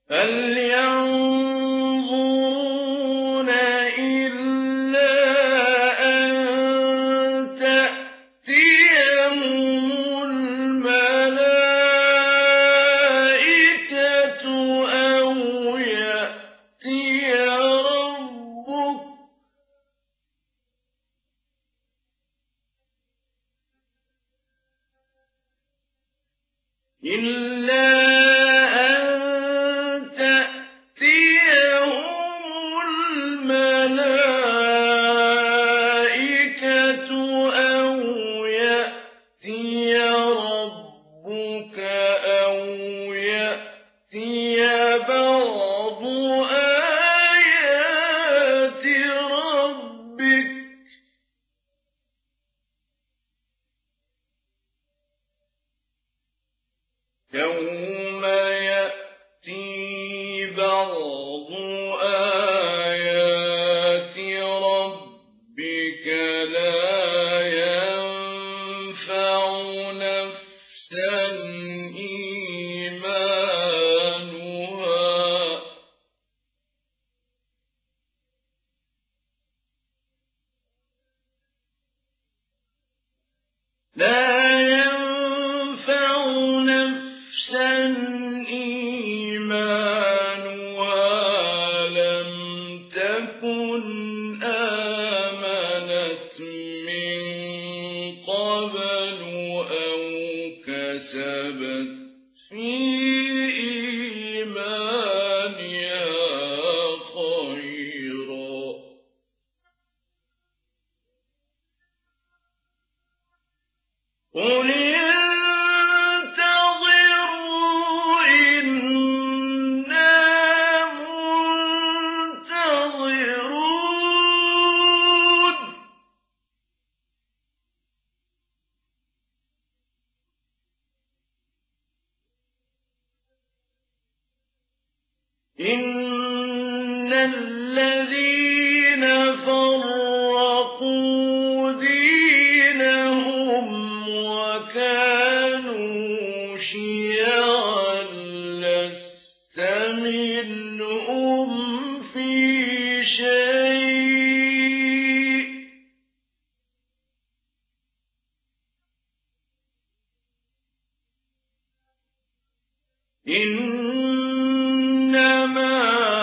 هل ينظرون إلا أن تأتيهم الملائكة أو يأتي ربك إلا أن تأتيهم الملائكة أو يأتي ربك أو يأتي بعض آيات ربك يوم يأتي بعض آيات ربك لا ينفع نفسا إيمانها لم تكن آمنت من قبل أو كسبت في إيمانها خيرا قل انتظروا إنا منتظرون إن الذين فرقوا دينهم وكانوا شيعا لست منهم في شيء إنما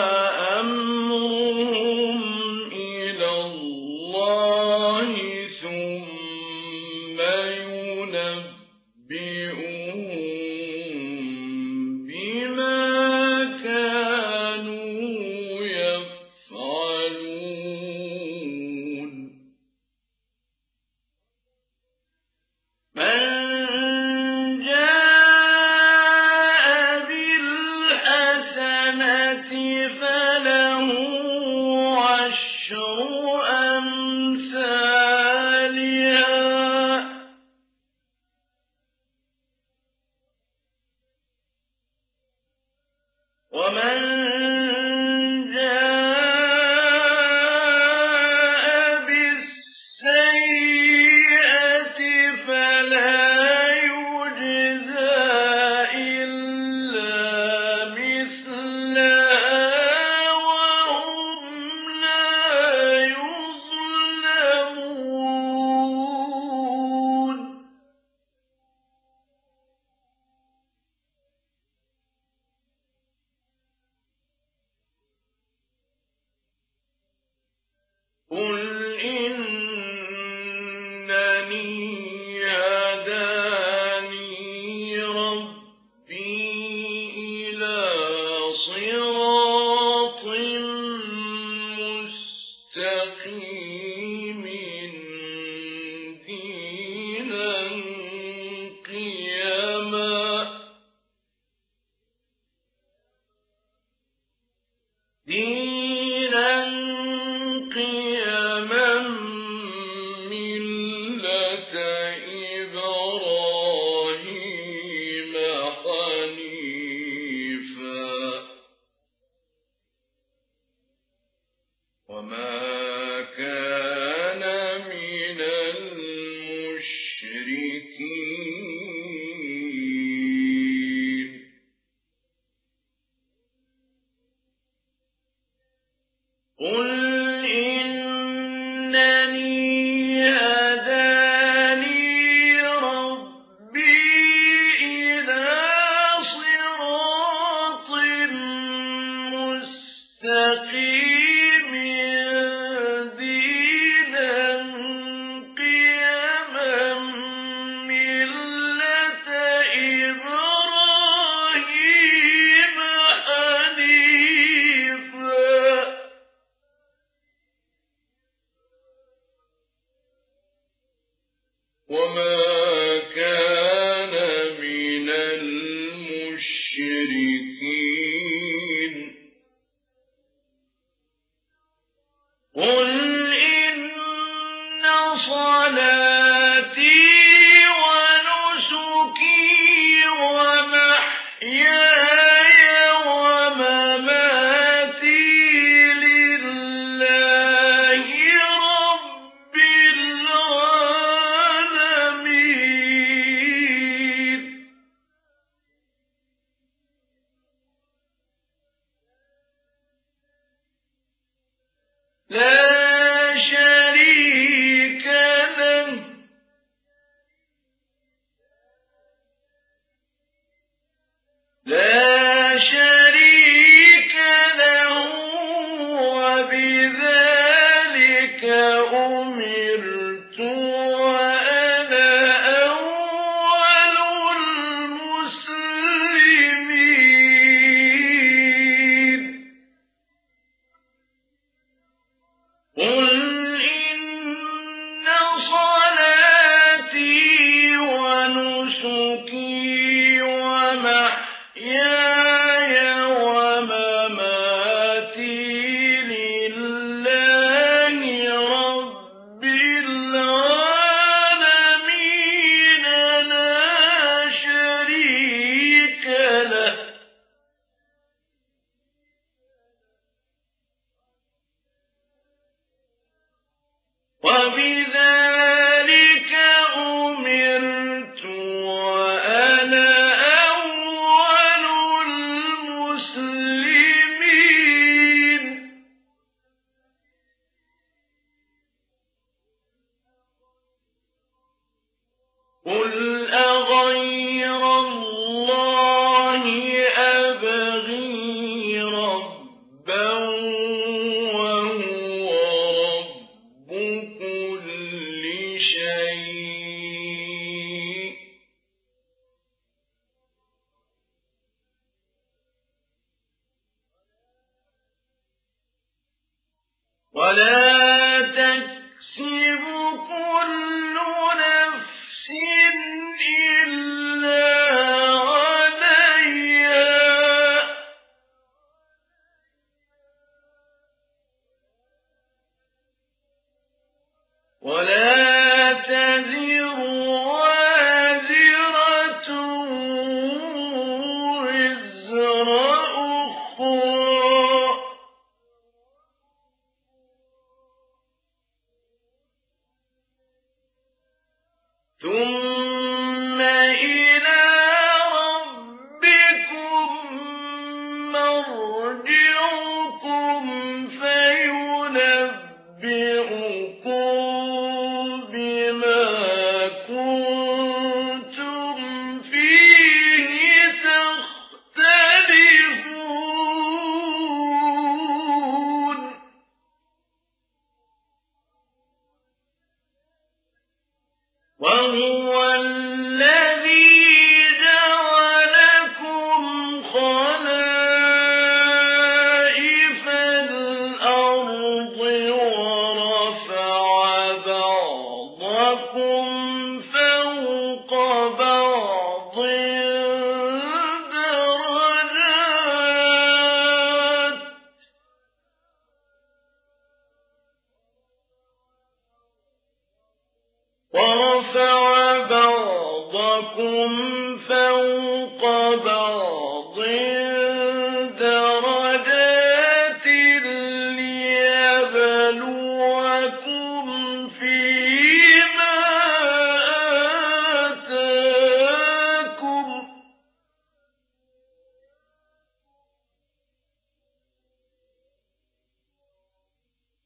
أمرهم إلى الله ثم ينبئهم بما كانوا يفعلون من جاء بالحسنة فله عشر أمثالها ومن جاء بالسيئة فلا يجزى إلا مثلها وهم لا يظلمون قل إنني هداني ربي إلى صراط مستقيم دينا قيما ملة إبراهيم حنيفا وما كان من المشركين قل إنني هداني ربي إلى صراط مستقيم دينا قيما ملة إبراهيم حنيفا وما كان من المشركين قل إن صلاتي ونسكي ومحياي ومماتي لله رب العالمين لا شريك له وبذلك أمرت وأنا أول المسلمين قل إن صلاتي ونسكي ومحياي ومماتي لله رب العالمين لا شريك له وبذلك أمرت وأنا أول المسلمين قل أغير الله أبغي ربا وهو رب كل شيء ولا تكسب كل نفس إلا عليها ولا تزر وازرة وزر أخرى ثم إلى ربكم مرجعكم فينبئكم بما كنتم فيه تختلفون وهو الذي جعلكم خلائف الأرض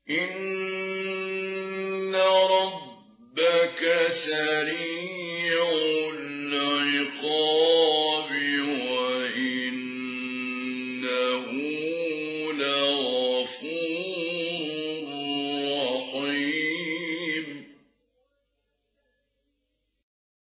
إن ربك سريع العقاب